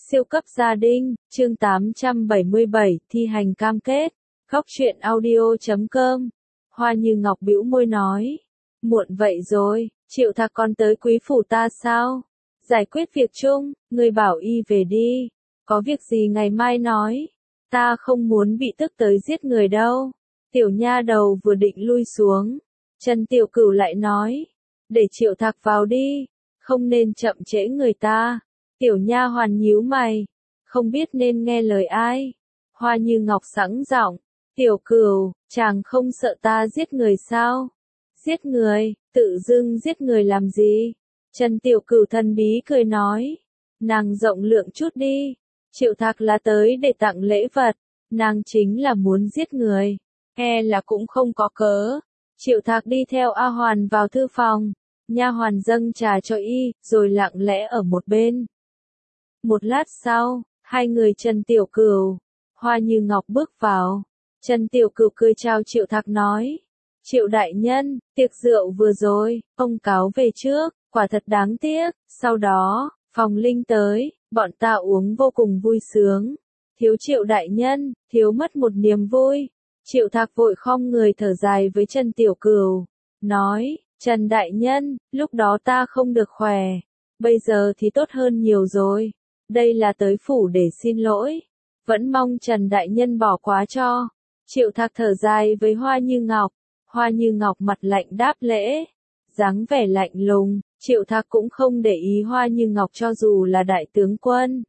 Siêu cấp gia đình, chương 877, thi hành cam kết. Góc truyện audio.com. Hoa Như Ngọc bĩu môi nói. Muộn vậy rồi, Triệu Thạc còn tới quý phủ ta sao? Giải quyết việc chung, người bảo y về đi. Có việc gì ngày mai nói. Ta không muốn bị tức tới giết người đâu. Tiểu nha đầu vừa định lui xuống. Trần Tiểu Cửu lại nói. Để Triệu Thạc vào đi. Không nên chậm trễ người ta. Tiểu nha hoàn nhíu mày, không biết nên nghe lời ai. Hoa Như Ngọc sẵn giọng, Tiểu Cửu, chàng không sợ ta giết người sao? Giết người, tự dưng giết người làm gì? Trần Tiểu Cửu thần bí cười nói, nàng rộng lượng chút đi. Triệu Thạc là tới để tặng lễ vật, nàng chính là muốn giết người, e là cũng không có cớ. Triệu Thạc đi theo A Hoàn vào thư phòng, nha hoàn dâng trà cho y, rồi lặng lẽ ở một bên. Một lát sau, hai người Trần Tiểu Cửu, Hoa Như Ngọc bước vào. Trần Tiểu Cửu cười chào Triệu Thạc nói. Triệu đại nhân, tiệc rượu vừa rồi, ông cáo về trước, quả thật đáng tiếc. Sau đó, Phòng Linh tới, bọn ta uống vô cùng vui sướng. Thiếu Triệu đại nhân, thiếu mất một niềm vui. Triệu Thạc vội khom người thở dài với Trần Tiểu Cửu, nói, Trần đại nhân, lúc đó ta không được khỏe. Bây giờ thì tốt hơn nhiều rồi. Đây là tới phủ để xin lỗi. Vẫn mong Trần đại nhân bỏ qua cho. Triệu Thạc thở dài với Hoa Như Ngọc. Hoa Như Ngọc mặt lạnh đáp lễ. Dáng vẻ lạnh lùng, Triệu Thạc cũng không để ý Hoa Như Ngọc cho dù là đại tướng quân.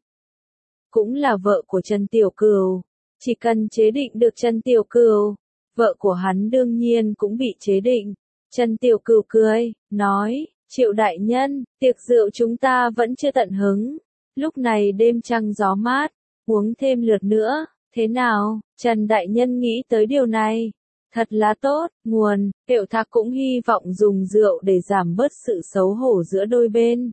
Cũng là vợ của Trần Tiểu Cửu. Chỉ cần chế định được Trần Tiểu Cửu, vợ của hắn đương nhiên cũng bị chế định. Trần Tiểu Cửu cười, nói, Triệu đại nhân, tiệc rượu chúng ta vẫn chưa tận hứng. Lúc này đêm trăng gió mát, uống thêm lượt nữa, thế nào, Trần đại nhân nghĩ tới điều này? Thật là tốt, nguồn, Triệu Thạc cũng hy vọng dùng rượu để giảm bớt sự xấu hổ giữa đôi bên.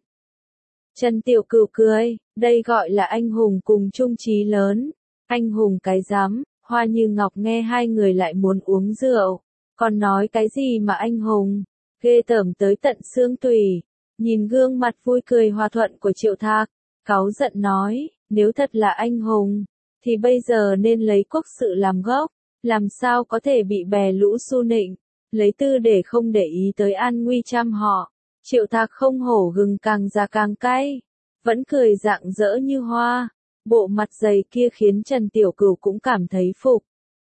Trần Tiểu Cửu cười, đây gọi là anh hùng cùng chung chí lớn. Anh hùng cái rắm, Hoa Như Ngọc nghe hai người lại muốn uống rượu, còn nói cái gì mà anh hùng, ghê tởm tới tận xương tủy. Nhìn gương mặt vui cười hòa thuận của Triệu Thạc, cáu giận nói, nếu thật là anh hùng, thì bây giờ nên lấy quốc sự làm gốc, làm sao có thể bị bè lũ xu nịnh, lấy tư để không để ý tới an nguy trăm họ. Triệu Thạc không hổ gừng càng già càng cay, vẫn cười rạng rỡ như hoa, bộ mặt dày kia khiến Trần Tiểu Cửu cũng cảm thấy phục.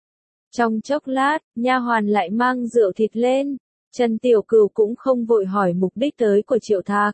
Trong chốc lát, nha hoàn lại mang rượu thịt lên, Trần Tiểu Cửu cũng không vội hỏi mục đích tới của Triệu Thạc.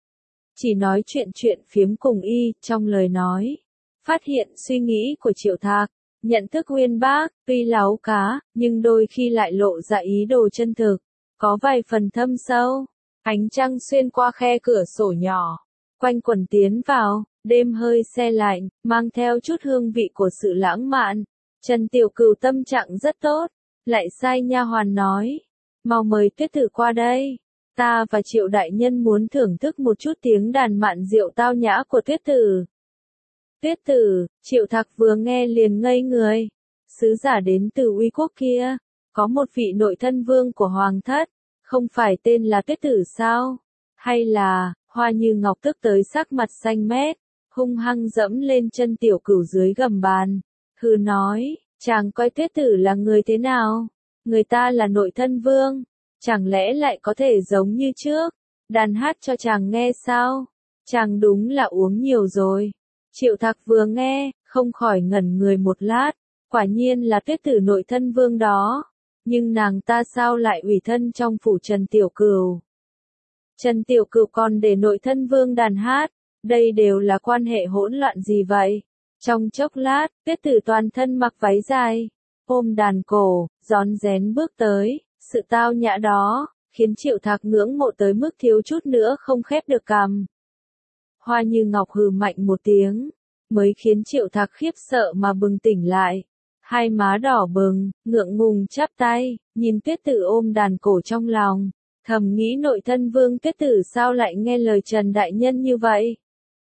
Chỉ nói chuyện phiếm cùng y, trong lời nói, phát hiện suy nghĩ của Triệu Thạc, nhận thức uyên bác, tuy láo cá, nhưng đôi khi lại lộ ra ý đồ chân thực, có vài phần thâm sâu. Ánh trăng xuyên qua khe cửa sổ nhỏ, quanh quẩn tiến vào, đêm hơi se lạnh, mang theo chút hương vị của sự lãng mạn. Trần Tiểu Cửu tâm trạng rất tốt, lại sai nha hoàn nói, mau mời Tuyết Tử qua đây. Ta và Triệu đại nhân muốn thưởng thức một chút tiếng đàn mạn diệu tao nhã của Tuyết Tử. Tuyết Tử, Triệu Thạc vừa nghe liền ngây người. Sứ giả đến từ Uy quốc kia, có một vị nội thân vương của Hoàng thất, không phải tên là Tuyết Tử sao? Hay là, Hoa Như Ngọc tức tới sắc mặt xanh mét, hung hăng dẫm lên chân Tiểu Cửu dưới gầm bàn. Hừ nói, chàng coi Tuyết Tử là người thế nào? Người ta là nội thân vương. Chẳng lẽ lại có thể giống như trước, đàn hát cho chàng nghe sao? Chàng đúng là uống nhiều rồi. Triệu Thạc vừa nghe, không khỏi ngẩn người một lát, quả nhiên là Tuyết Tử nội thân vương đó. Nhưng nàng ta sao lại ủy thân trong phủ Trần Tiểu Cửu? Trần Tiểu Cửu còn để nội thân vương đàn hát, đây đều là quan hệ hỗn loạn gì vậy? Trong chốc lát, Tuyết Tử toàn thân mặc váy dài, ôm đàn cổ, rón rén bước tới. Sự tao nhã đó, khiến Triệu Thạc ngưỡng mộ tới mức thiếu chút nữa không khép được cằm. Hoa Như Ngọc hừ mạnh một tiếng, mới khiến Triệu Thạc khiếp sợ mà bừng tỉnh lại. Hai má đỏ bừng, ngượng ngùng chắp tay, nhìn Tuyết Tử ôm đàn cổ trong lòng, thầm nghĩ nội thân vương Tuyết Tử sao lại nghe lời Trần đại nhân như vậy?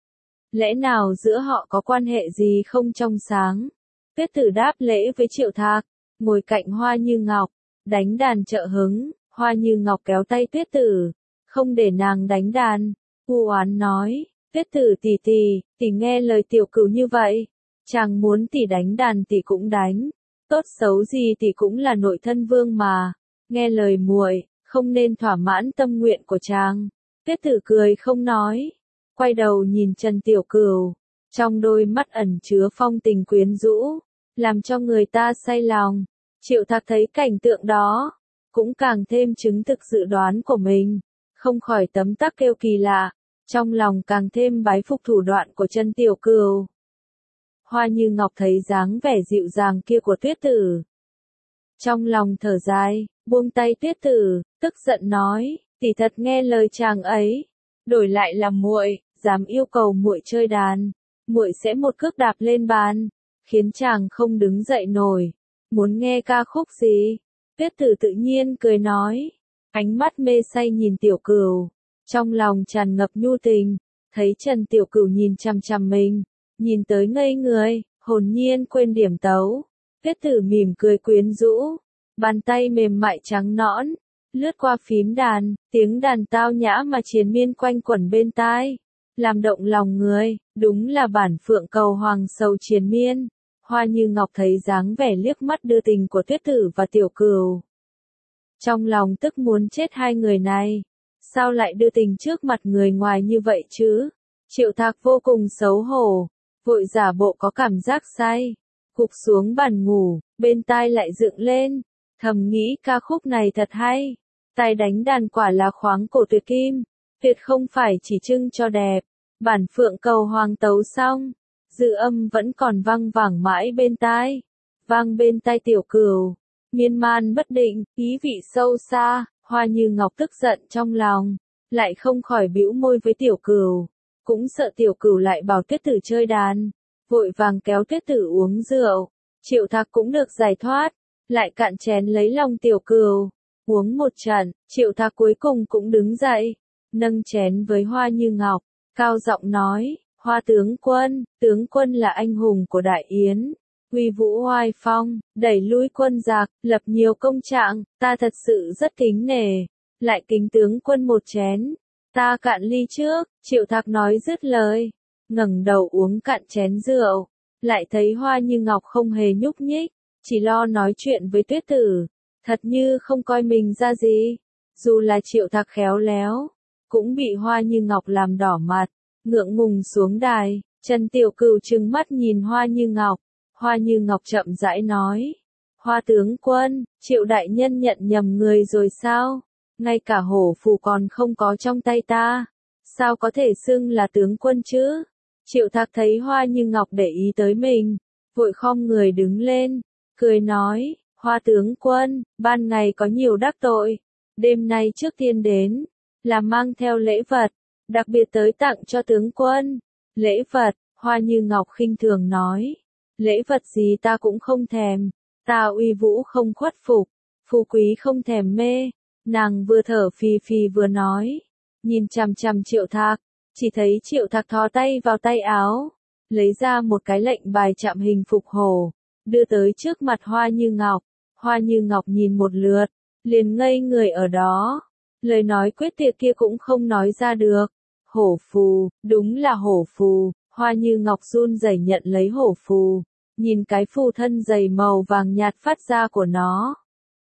Lẽ nào giữa họ có quan hệ gì không trong sáng? Tuyết Tử đáp lễ với Triệu Thạc, ngồi cạnh Hoa Như Ngọc. Đánh đàn trợ hứng, Hoa Như Ngọc kéo tay Tuyết Tử, không để nàng đánh đàn, u oán nói, Tuyết Tử tỷ nghe lời tiểu cửu như vậy, chàng muốn tỷ đánh đàn tỷ cũng đánh, tốt xấu gì tỷ cũng là nội thân vương mà, nghe lời muội, không nên thỏa mãn tâm nguyện của chàng. Tuyết Tử cười không nói, quay đầu nhìn Trần Tiểu Cửu, trong đôi mắt ẩn chứa phong tình quyến rũ, làm cho người ta say lòng. Triệu Thạc thấy cảnh tượng đó, cũng càng thêm chứng thực dự đoán của mình, không khỏi tấm tắc kêu kỳ lạ, trong lòng càng thêm bái phục thủ đoạn của Trần Tiểu Cửu. Hoa Như Ngọc thấy dáng vẻ dịu dàng kia của Tuyết Tử, trong lòng thở dài, buông tay Tuyết Tử, tức giận nói, tỷ thật nghe lời chàng ấy, đổi lại là muội, dám yêu cầu muội chơi đàn, muội sẽ một cước đạp lên bàn, khiến chàng không đứng dậy nổi. Muốn nghe ca khúc gì? Tuyết Tử tự nhiên cười nói, ánh mắt mê say nhìn Tiểu Cửu, trong lòng tràn ngập nhu tình, thấy Trần Tiểu Cửu nhìn chằm chằm mình, nhìn tới ngây người, hồn nhiên quên điểm tấu. Tuyết Tử mỉm cười quyến rũ, bàn tay mềm mại trắng nõn, lướt qua phím đàn, tiếng đàn tao nhã mà triền miên quanh quẩn bên tai, làm động lòng người, đúng là bản phượng cầu hoàng sầu triền miên. Hoa Như Ngọc thấy dáng vẻ liếc mắt đưa tình của Tuyết Tử và Tiểu Cửu, trong lòng tức muốn chết hai người này, sao lại đưa tình trước mặt người ngoài như vậy chứ? Triệu Thạc vô cùng xấu hổ, vội giả bộ có cảm giác say, gục xuống bàn ngủ, bên tai lại dựng lên, thầm nghĩ ca khúc này thật hay, tài đánh đàn quả là khoáng cổ tuyệt kim, tuyệt không phải chỉ trưng cho đẹp. Bản phượng cầu hoàng tấu xong, dư âm vẫn còn vang vẳng mãi bên tai, vang bên tai Tiểu Cửu, miên man bất định, ý vị sâu xa. Hoa Như Ngọc tức giận trong lòng, lại không khỏi bĩu môi với Tiểu Cửu, cũng sợ Tiểu Cửu lại bảo Tuyết Tử chơi đàn, vội vàng kéo Tuyết Tử uống rượu. Triệu Thạc cũng được giải thoát, lại cạn chén lấy lòng Tiểu Cửu, uống một trận. Triệu Thạc cuối cùng cũng đứng dậy, nâng chén với Hoa Như Ngọc, cao giọng nói, Hoa tướng quân là anh hùng của Đại Yến, uy vũ oai phong, đẩy lui quân giặc, lập nhiều công trạng, ta thật sự rất kính nể, lại kính tướng quân một chén, ta cạn ly trước. Triệu Thạc nói dứt lời, ngẩng đầu uống cạn chén rượu, lại thấy Hoa Như Ngọc không hề nhúc nhích, chỉ lo nói chuyện với Tuyết Tử, thật như không coi mình ra gì. Dù là Triệu Thạc khéo léo, cũng bị Hoa Như Ngọc làm đỏ mặt, ngượng ngùng xuống đài. Trần Tiểu Cửu trừng mắt nhìn Hoa Như Ngọc, Hoa Như Ngọc chậm rãi nói, Hoa tướng quân, Triệu đại nhân nhận nhầm người rồi sao? Ngay cả hổ phù còn không có trong tay ta, sao có thể xưng là tướng quân chứ? Triệu Thạc thấy Hoa Như Ngọc để ý tới mình, vội khom người đứng lên, cười nói, Hoa tướng quân, ban ngày có nhiều đắc tội, đêm nay trước tiên đến, là mang theo lễ vật, đặc biệt tới tặng cho tướng quân. Lễ vật? Hoa Như Ngọc khinh thường nói, lễ vật gì ta cũng không thèm, ta uy vũ không khuất phục, phú quý không thèm mê. Nàng vừa thở phì phì vừa nói, nhìn chằm chằm Triệu Thạc, chỉ thấy Triệu Thạc thò tay vào tay áo, lấy ra một cái lệnh bài chạm hình phục hổ, đưa tới trước mặt Hoa Như Ngọc. Hoa Như Ngọc nhìn một lượt, liền ngây người ở đó, lời nói quyết tuyệt kia cũng không nói ra được. Hổ phù, đúng là hổ phù. Hoa Như Ngọc run rẩy nhận lấy hổ phù, nhìn cái phù thân dày màu vàng nhạt phát ra của nó,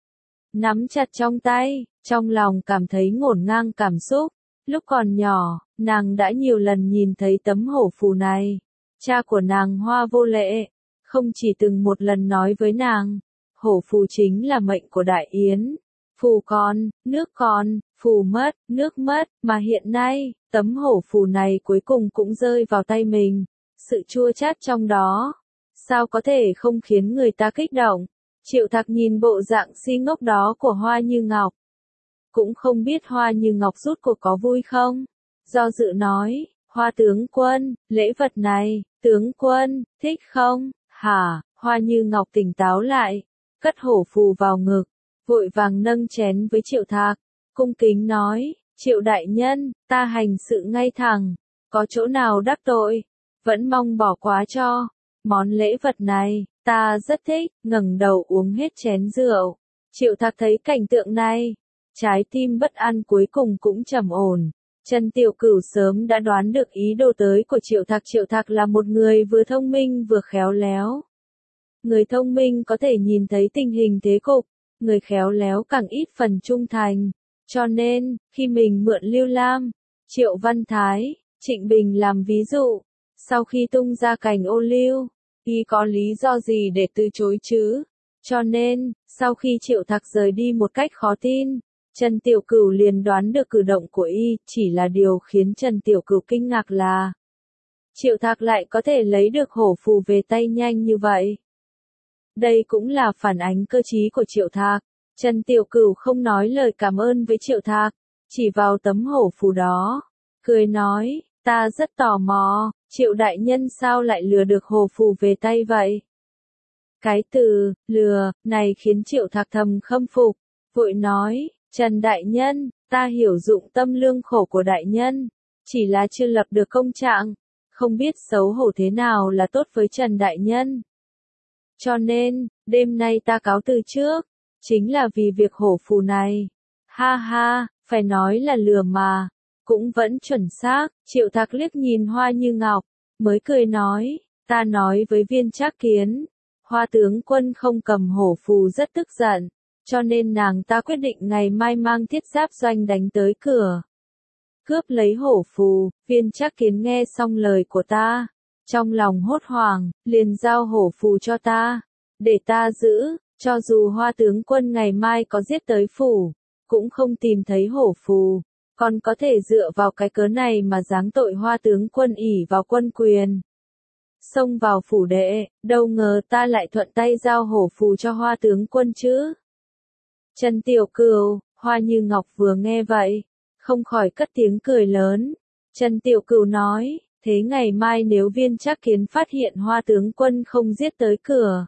nắm chặt trong tay, trong lòng cảm thấy ngổn ngang cảm xúc. Lúc còn nhỏ, nàng đã nhiều lần nhìn thấy tấm hổ phù này. Cha của nàng Hoa Vô Lệ, không chỉ từng một lần nói với nàng, hổ phù chính là mệnh của Đại Yến. Phù còn, nước còn, phù mất, nước mất, mà hiện nay, tấm hổ phù này cuối cùng cũng rơi vào tay mình. Sự chua chát trong đó, sao có thể không khiến người ta kích động? Triệu Thạc nhìn bộ dạng si ngốc đó của Hoa Như Ngọc, cũng không biết Hoa Như Ngọc rút cuộc có vui không? Do dự nói, Hoa tướng quân, lễ vật này, tướng quân, thích không? Hả? Hoa Như Ngọc tỉnh táo lại, cất hổ phù vào ngực, vội vàng nâng chén với Triệu Thạc, cung kính nói, Triệu đại nhân, ta hành sự ngay thẳng, có chỗ nào đắc tội, vẫn mong bỏ qua cho. Món lễ vật này, ta rất thích. Ngẩng đầu uống hết chén rượu. Triệu Thạc thấy cảnh tượng này, trái tim bất an cuối cùng cũng trầm ổn, Trần Tiểu Cửu sớm đã đoán được ý đồ tới của Triệu Thạc. Triệu Thạc là một người vừa thông minh vừa khéo léo. Người thông minh có thể nhìn thấy tình hình thế cục, người khéo léo càng ít phần trung thành. Cho nên, khi mình mượn Lưu Lam, Triệu Văn Thái, Trịnh Bình làm ví dụ, sau khi tung ra cành ô liu, y có lý do gì để từ chối chứ? Cho nên, sau khi Triệu Thạc rời đi một cách khó tin, Trần Tiểu Cửu liền đoán được cử động của y. Chỉ là điều khiến Trần Tiểu Cửu kinh ngạc là Triệu Thạc lại có thể lấy được hổ phù về tay nhanh như vậy. Đây cũng là phản ánh cơ trí của Triệu Thạc. Trần Tiểu Cửu không nói lời cảm ơn với Triệu Thạc, chỉ vào tấm hổ phù đó, cười nói, ta rất tò mò, Triệu đại nhân sao lại lừa được hổ phù về tay vậy? Cái từ, lừa, này khiến Triệu Thạc thầm khâm phục, vội nói, Trần đại nhân, ta hiểu dụng tâm lương khổ của đại nhân, chỉ là chưa lập được công trạng, không biết xấu hổ thế nào là tốt với Trần đại nhân. Cho nên, đêm nay ta cáo từ trước, chính là vì việc hổ phù này. Ha ha, phải nói là lừa mà, cũng vẫn chuẩn xác. Triệu Thạc liếc nhìn Hoa Như Ngọc, mới cười nói, ta nói với Viên Trác Kiến, Hoa tướng quân không cầm hổ phù rất tức giận, cho nên nàng ta quyết định ngày mai mang thiết giáp doanh đánh tới cửa, cướp lấy hổ phù. Viên Trác Kiến nghe xong lời của ta, trong lòng hốt hoảng, liền giao hổ phù cho ta, để ta giữ, cho dù Hoa tướng quân ngày mai có giết tới phủ, cũng không tìm thấy hổ phù, còn có thể dựa vào cái cớ này mà giáng tội Hoa tướng quân ỷ vào quân quyền. Xông vào phủ đệ, đâu ngờ ta lại thuận tay giao hổ phù cho Hoa tướng quân chứ. Trần Tiểu Cửu, Hoa Như Ngọc vừa nghe vậy, không khỏi cất tiếng cười lớn. Trần Tiểu Cửu nói, thế ngày mai nếu Viên Trác Kiến phát hiện Hoa tướng quân không giết tới cửa,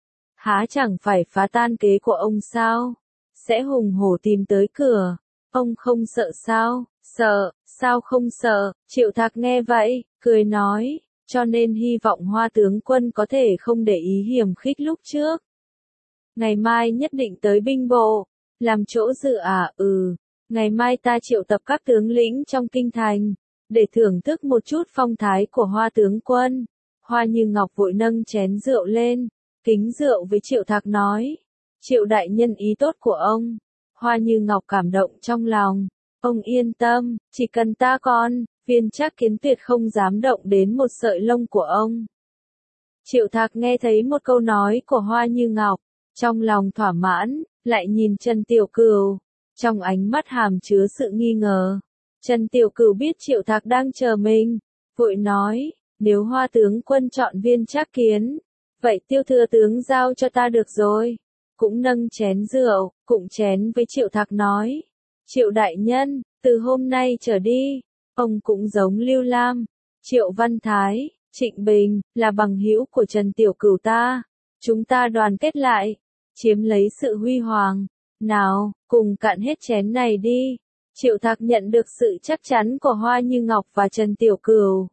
há chẳng phải phá tan kế của ông sao? Sẽ hùng hổ tìm tới cửa, ông không sợ sao? Sợ, sao không sợ? Triệu Thạc nghe vậy, cười nói, cho nên hy vọng Hoa tướng quân có thể không để ý hiểm khích lúc trước. Ngày mai nhất định tới binh bộ, làm chỗ dự à? Ngày mai ta triệu tập các tướng lĩnh trong kinh thành, để thưởng thức một chút phong thái của Hoa tướng quân. Hoa Như Ngọc vội nâng chén rượu lên, kính rượu với Triệu Thạc nói, Triệu đại nhân ý tốt của ông. Hoa Như Ngọc cảm động trong lòng, ông yên tâm, chỉ cần ta còn, Viên Trác Kiến tuyệt không dám động đến một sợi lông của ông. Triệu Thạc nghe thấy một câu nói của Hoa Như Ngọc, trong lòng thỏa mãn, lại nhìn Trần Tiểu Cửu, trong ánh mắt hàm chứa sự nghi ngờ. Trần Tiểu Cửu biết Triệu Thạc đang chờ mình, vội nói, nếu Hoa tướng quân chọn Viên Trác Kiến, vậy Tiêu thừa tướng giao cho ta được rồi. Cũng nâng chén rượu, cũng chén với Triệu Thạc nói, Triệu đại nhân, từ hôm nay trở đi, ông cũng giống Lưu Lam, Triệu Văn Thái, Trịnh Bình, là bằng hữu của Trần Tiểu Cửu ta. Chúng ta đoàn kết lại, chiếm lấy sự huy hoàng. Nào, cùng cạn hết chén này đi. Triệu Thạc nhận được sự chắc chắn của Hoa Như Ngọc và Trần Tiểu Cửu.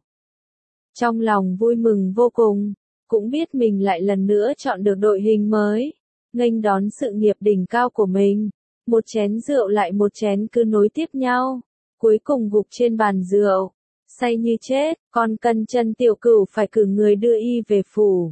Trong lòng vui mừng vô cùng, cũng biết mình lại lần nữa chọn được đội hình mới, nghênh đón sự nghiệp đỉnh cao của mình. Một chén rượu lại một chén cứ nối tiếp nhau, cuối cùng gục trên bàn rượu, say như chết, còn cần Trần Tiểu Cửu phải cử người đưa y về phủ.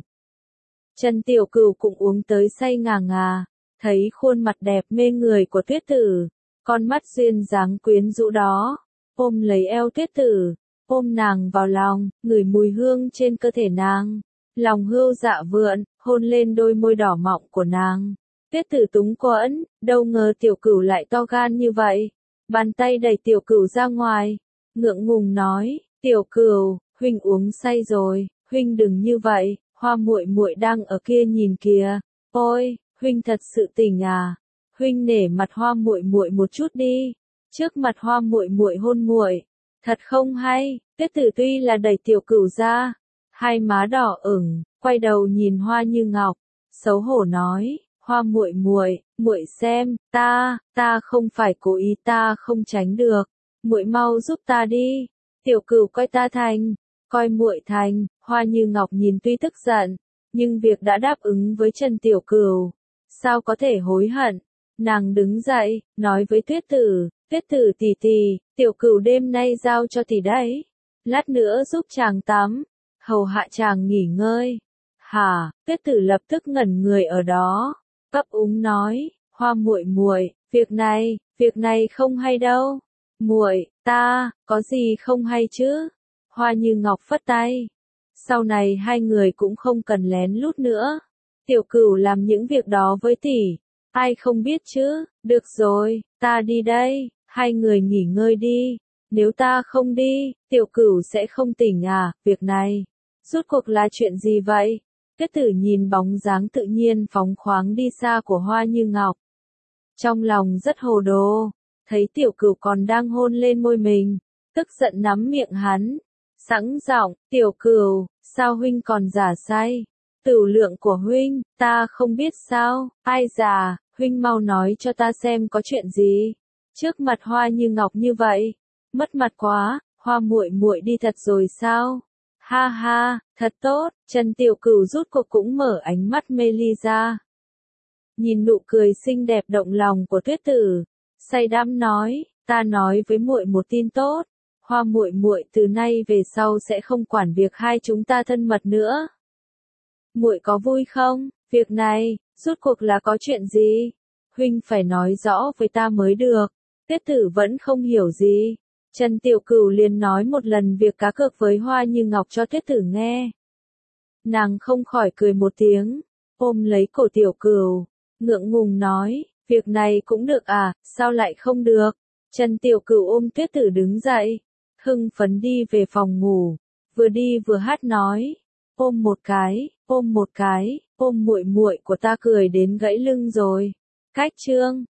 Trần Tiểu Cửu cũng uống tới say ngà ngà, thấy khuôn mặt đẹp mê người của Tuyết Tử, con mắt duyên dáng quyến rũ đó, ôm lấy eo Tuyết Tử, ôm nàng vào lòng, ngửi mùi hương trên cơ thể nàng, lòng hươu dạ vượn, hôn lên đôi môi đỏ mọng của nàng. Tuyết Tử túng quẫn, đâu ngờ Tiểu Cửu lại to gan như vậy, bàn tay đẩy Tiểu Cửu ra ngoài, ngượng ngùng nói, Tiểu Cửu, huynh uống say rồi, huynh đừng như vậy, Hoa muội muội đang ở kia nhìn kìa. Ôi, huynh thật sự tỉnh à? Huynh nể mặt Hoa muội muội một chút đi. Trước mặt Hoa muội muội hôn muội, thật không hay. Tuyết Tử tuy là đẩy Tiểu Cửu ra, hai má đỏ ửng, quay đầu nhìn Hoa Như Ngọc, xấu hổ nói, Hoa muội muội, muội xem, ta không phải cố ý, ta không tránh được. Muội mau giúp ta đi. Tiểu Cửu coi ta thành, coi muội thành. Hoa Như Ngọc nhìn tuy tức giận, nhưng việc đã đáp ứng với Trần Tiểu Cửu, sao có thể hối hận. Nàng đứng dậy, nói với Tuyết Tử, Tuyết Tử tỷ tỷ, tiểu cửu đêm nay giao cho tỷ đấy. Lát nữa giúp chàng tắm, hầu hạ chàng nghỉ ngơi. Hả? Tuyết Tử lập tức ngẩn người ở đó, ấp úng nói, Hoa muội muội, việc này không hay đâu. Muội, ta, có gì không hay chứ? Hoa Như Ngọc phất tay. Sau này hai người cũng không cần lén lút nữa. Tiểu cửu làm những việc đó với tỷ, ai không biết chứ? Được rồi, ta đi đây, hai người nghỉ ngơi đi. Nếu ta không đi, tiểu cửu sẽ không tỉnh à? Việc này, rốt cuộc là chuyện gì vậy? Tuyết Tử nhìn bóng dáng tự nhiên phóng khoáng đi xa của Hoa Như Ngọc. Trong lòng rất hồ đồ, thấy tiểu cửu còn đang hôn lên môi mình, tức giận nắm miệng hắn. Sẵn giọng, tiểu cửu, sao huynh còn giả say? Tửu lượng của huynh, ta không biết sao, ai già, huynh mau nói cho ta xem có chuyện gì. Trước mặt Hoa Như Ngọc như vậy, mất mặt quá, Hoa muội muội đi thật rồi sao? Ha ha, thật tốt, Trần Tiểu Cửu rút cuộc cũng mở ánh mắt mê ly ra. Nhìn nụ cười xinh đẹp động lòng của Tuyết Tử, say đắm nói, ta nói với muội một tin tốt, Hoa muội muội từ nay về sau sẽ không quản việc hai chúng ta thân mật nữa. Muội có vui không? Việc này, rốt cuộc là có chuyện gì? Huynh phải nói rõ với ta mới được. Tuyết Tử vẫn không hiểu gì. Trần Tiểu Cửu liền nói một lần việc cá cược với Hoa Như Ngọc cho Tuyết Tử nghe. Nàng không khỏi cười một tiếng, ôm lấy cổ Tiểu Cửu, ngượng ngùng nói, việc này cũng được à, sao lại không được? Trần Tiểu Cửu ôm Tuyết Tử đứng dậy, hưng phấn đi về phòng ngủ, vừa đi vừa hát nói, ôm một cái, ôm một cái, ôm muội muội của ta cười đến gãy lưng rồi. Cách chương